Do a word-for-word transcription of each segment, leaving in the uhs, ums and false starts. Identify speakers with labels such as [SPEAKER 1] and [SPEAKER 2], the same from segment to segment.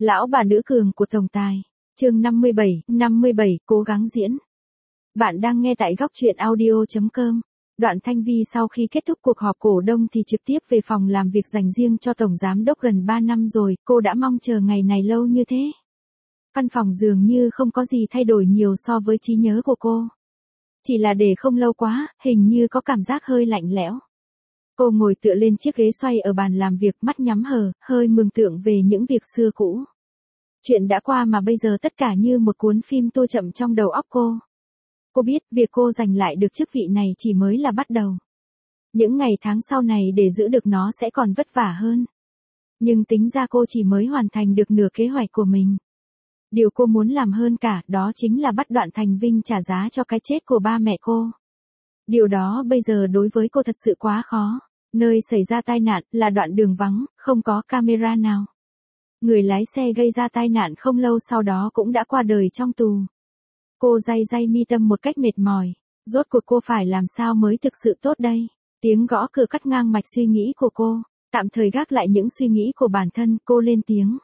[SPEAKER 1] Lão bà nữ cường của tổng tài. Chương năm mươi bảy, năm mươi bảy, cố gắng diễn. Bạn đang nghe tại góc truyện audio chấm com. Đoạn Thanh Vi sau khi kết thúc cuộc họp cổ đông thì trực tiếp về phòng làm việc dành riêng cho tổng giám đốc gần ba năm rồi, cô đã mong chờ ngày này lâu như thế. Căn phòng dường như không có gì thay đổi nhiều so với trí nhớ của cô. Chỉ là để không lâu quá, hình như có cảm giác hơi lạnh lẽo. Cô ngồi tựa lên chiếc ghế xoay ở bàn làm việc, mắt nhắm hờ, hơi mường tượng về những việc xưa cũ. Chuyện đã qua mà bây giờ tất cả như một cuốn phim tua chậm trong đầu óc cô. Cô biết việc cô giành lại được chức vị này chỉ mới là bắt đầu. Những ngày tháng sau này để giữ được nó sẽ còn vất vả hơn. Nhưng tính ra cô chỉ mới hoàn thành được nửa kế hoạch của mình. Điều cô muốn làm hơn cả đó chính là bắt Đoạn Thành Vinh trả giá cho cái chết của ba mẹ cô. Điều đó bây giờ đối với cô thật sự quá khó. Nơi xảy ra tai nạn là đoạn đường vắng, không có camera nào. Người lái xe gây ra tai nạn không lâu sau đó cũng đã qua đời trong tù. Cô day day mi tâm một cách mệt mỏi. Rốt cuộc cô phải làm sao mới thực sự tốt đây? Tiếng gõ cửa cắt ngang mạch suy nghĩ của cô. Tạm thời gác lại những suy nghĩ của bản thân, cô lên tiếng.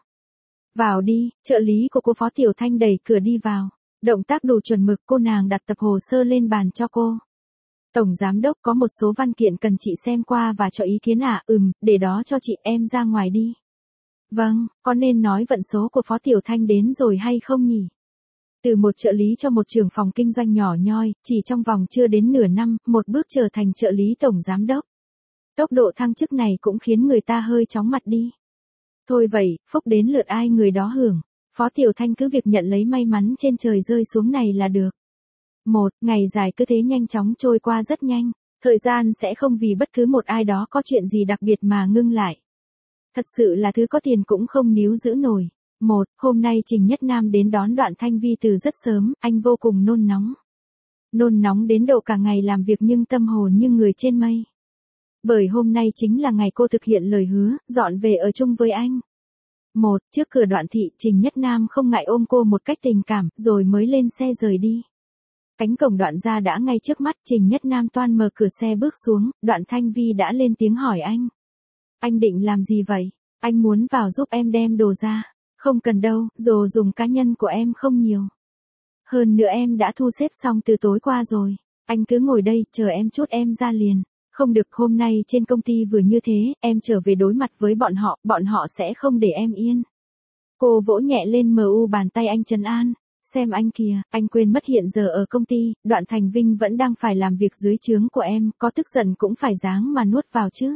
[SPEAKER 1] Vào đi, trợ lý của cô Phó Tiểu Thanh đẩy cửa đi vào. Động tác đủ chuẩn mực, cô nàng đặt tập hồ sơ lên bàn cho cô. Tổng giám đốc có một số văn kiện cần chị xem qua và cho ý kiến à? Ừm, để đó cho chị, em ra ngoài đi. Vâng, có nên nói vận số của Phó Tiểu Thanh đến rồi hay không nhỉ? Từ một trợ lý cho một trưởng phòng kinh doanh nhỏ nhoi, chỉ trong vòng chưa đến nửa năm, một bước trở thành trợ lý tổng giám đốc. Tốc độ thăng chức này cũng khiến người ta hơi chóng mặt đi. Thôi vậy, phúc đến lượt ai người đó hưởng. Phó Tiểu Thanh cứ việc nhận lấy may mắn trên trời rơi xuống này là được. Một, ngày dài cứ thế nhanh chóng trôi qua rất nhanh. Thời gian sẽ không vì bất cứ một ai đó có chuyện gì đặc biệt mà ngưng lại. Thật sự là thứ có tiền cũng không níu giữ nổi. Một, hôm nay Trình Nhất Nam đến đón Đoạn Thanh Vi từ rất sớm, anh vô cùng nôn nóng. Nôn nóng đến độ cả ngày làm việc nhưng tâm hồn như người trên mây. Bởi hôm nay chính là ngày cô thực hiện lời hứa, dọn về ở chung với anh. Một, trước cửa Đoạn thị, Trình Nhất Nam không ngại ôm cô một cách tình cảm, rồi mới lên xe rời đi. Cánh cổng Đoạn gia đã ngay trước mắt, Trình Nhất Nam toan mở cửa xe bước xuống, Đoạn Thanh Vi đã lên tiếng hỏi anh. Anh định làm gì vậy? Anh muốn vào giúp em đem đồ ra. Không cần đâu, đồ dùng cá nhân của em không nhiều. Hơn nữa em đã thu xếp xong từ tối qua rồi. Anh cứ ngồi đây, chờ em chút em ra liền. Không được, hôm nay trên công ty vừa như thế, em trở về đối mặt với bọn họ, bọn họ sẽ không để em yên. Cô vỗ nhẹ lên mờ u bàn tay anh trấn an. Xem anh kìa, anh quên mất hiện giờ ở công ty, Đoạn Thành Vinh vẫn đang phải làm việc dưới trướng của em, có tức giận cũng phải ráng mà nuốt vào chứ.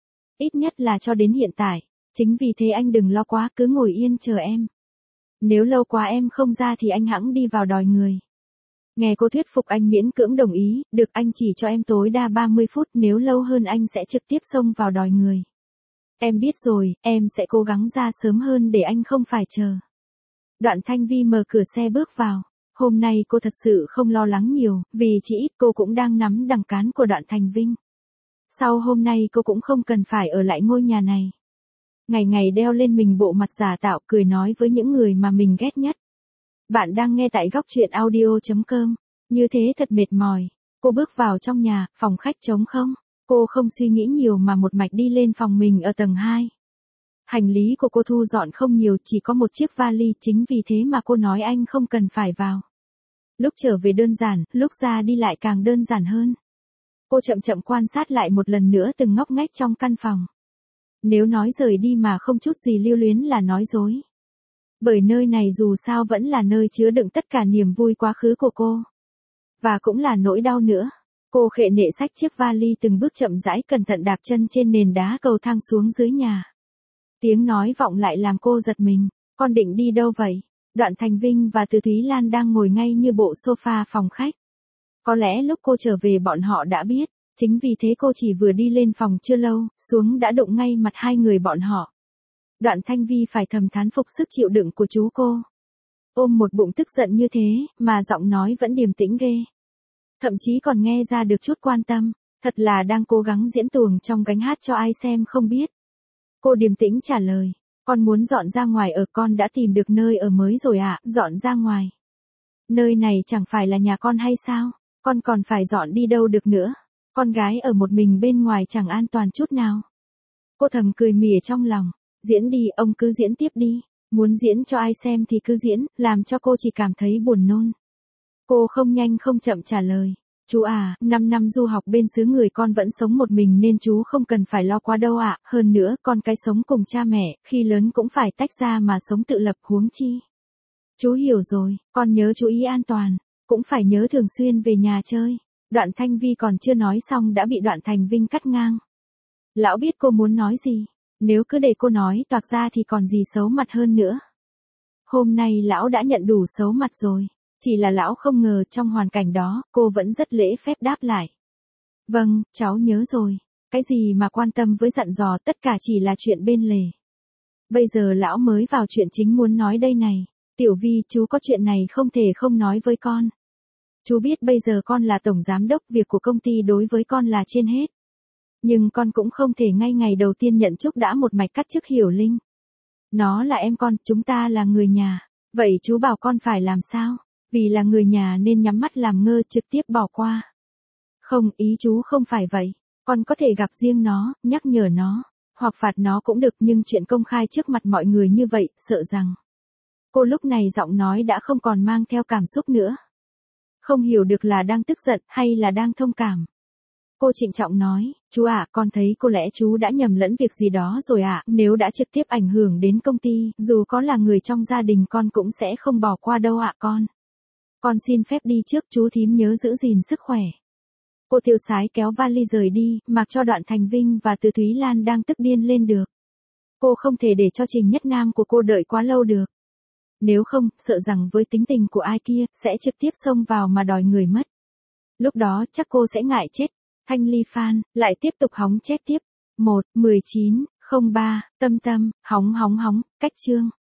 [SPEAKER 1] Ít nhất là cho đến hiện tại. Chính vì thế anh đừng lo quá, cứ ngồi yên chờ em. Nếu lâu quá em không ra thì anh hẵng đi vào đòi người. Nghe cô thuyết phục anh miễn cưỡng đồng ý, được anh chỉ cho em tối đa ba mươi phút, nếu lâu hơn anh sẽ trực tiếp xông vào đòi người. Em biết rồi, em sẽ cố gắng ra sớm hơn để anh không phải chờ. Đoạn Thanh Vi mở cửa xe bước vào. Hôm nay cô thật sự không lo lắng nhiều, vì chỉ ít cô cũng đang nắm đằng cán của Đoạn Thành Vinh. Sau hôm nay cô cũng không cần phải ở lại ngôi nhà này. Ngày ngày đeo lên mình bộ mặt giả tạo cười nói với những người mà mình ghét nhất. Bạn đang nghe tại góc truyện audio chấm com. Như thế thật mệt mỏi. Cô bước vào trong nhà, phòng khách trống không. Cô không suy nghĩ nhiều mà một mạch đi lên phòng mình ở tầng hai. Hành lý của cô thu dọn không nhiều, chỉ có một chiếc vali, chính vì thế mà cô nói anh không cần phải vào. Lúc trở về đơn giản, lúc ra đi lại càng đơn giản hơn. Cô chậm chậm quan sát lại một lần nữa từng ngóc ngách trong căn phòng. Nếu nói rời đi mà không chút gì lưu luyến là nói dối. Bởi nơi này dù sao vẫn là nơi chứa đựng tất cả niềm vui quá khứ của cô. Và cũng là nỗi đau nữa. Cô khệ nệ xách chiếc vali từng bước chậm rãi cẩn thận đạp chân trên nền đá cầu thang xuống dưới nhà. Tiếng nói vọng lại làm cô giật mình. Con định đi đâu vậy? Đoạn Thành Vinh và Từ Thúy Lan đang ngồi ngay như bộ sofa phòng khách. Có lẽ lúc cô trở về bọn họ đã biết. Chính vì thế cô chỉ vừa đi lên phòng chưa lâu, xuống đã đụng ngay mặt hai người bọn họ. Đoạn Thanh Vi phải thầm thán phục sức chịu đựng của chú cô. Ôm một bụng tức giận như thế, mà giọng nói vẫn điềm tĩnh ghê. Thậm chí còn nghe ra được chút quan tâm, thật là đang cố gắng diễn tuồng trong gánh hát cho ai xem không biết. Cô điềm tĩnh trả lời, con muốn dọn ra ngoài ở, con đã tìm được nơi ở mới rồi ạ, à, dọn ra ngoài. Nơi này chẳng phải là nhà con hay sao, con còn phải dọn đi đâu được nữa. Con gái ở một mình bên ngoài chẳng an toàn chút nào. Cô thầm cười mỉa trong lòng. Diễn đi, ông cứ diễn tiếp đi. Muốn diễn cho ai xem thì cứ diễn, làm cho cô chỉ cảm thấy buồn nôn. Cô không nhanh không chậm trả lời. Chú à, năm năm du học bên xứ người con vẫn sống một mình nên chú không cần phải lo quá đâu ạ. Hơn nữa, con cái sống cùng cha mẹ, khi lớn cũng phải tách ra mà sống tự lập huống chi. Chú hiểu rồi, con nhớ chú ý an toàn, cũng phải nhớ thường xuyên về nhà chơi. Đoạn Thanh Vi còn chưa nói xong đã bị Đoạn Thành Vinh cắt ngang. Lão biết cô muốn nói gì, nếu cứ để cô nói toạc ra thì còn gì xấu mặt hơn nữa. Hôm nay lão đã nhận đủ xấu mặt rồi, chỉ là lão không ngờ trong hoàn cảnh đó, cô vẫn rất lễ phép đáp lại. Vâng, cháu nhớ rồi, cái gì mà quan tâm với dặn dò tất cả chỉ là chuyện bên lề. Bây giờ lão mới vào chuyện chính muốn nói đây này. Tiểu Vi, chú có chuyện này không thể không nói với con. Chú biết bây giờ con là tổng giám đốc, việc của công ty đối với con là trên hết. Nhưng con cũng không thể ngay ngày đầu tiên nhận chức đã một mạch cắt chức Hiểu Linh. Nó là em con, chúng ta là người nhà. Vậy chú bảo con phải làm sao? Vì là người nhà nên nhắm mắt làm ngơ trực tiếp bỏ qua. Không, ý chú không phải vậy. Con có thể gặp riêng nó, nhắc nhở nó, hoặc phạt nó cũng được, nhưng chuyện công khai trước mặt mọi người như vậy, sợ rằng. Cô lúc này giọng nói đã không còn mang theo cảm xúc nữa. Không hiểu được là đang tức giận hay là đang thông cảm. Cô trịnh trọng nói, chú ạ, con thấy có lẽ chú đã nhầm lẫn việc gì đó rồi ạ, nếu đã trực tiếp ảnh hưởng đến công ty, dù có là người trong gia đình con cũng sẽ không bỏ qua đâu ạ con. Con xin phép đi trước, chú thím nhớ giữ gìn sức khỏe. Cô tiêu sái kéo vali rời đi, mặc cho Đoạn Thành Vinh và Từ Thúy Lan đang tức điên lên được. Cô không thể để cho Trình Nhất Nam của cô đợi quá lâu được. Nếu không, sợ rằng với tính tình của ai kia, sẽ trực tiếp xông vào mà đòi người mất. Lúc đó chắc cô sẽ ngại chết. Thanh Ly Phan, lại tiếp tục hóng chết tiếp. một, mười chín, không ba, Tâm Tâm, hóng hóng hóng, cách chương.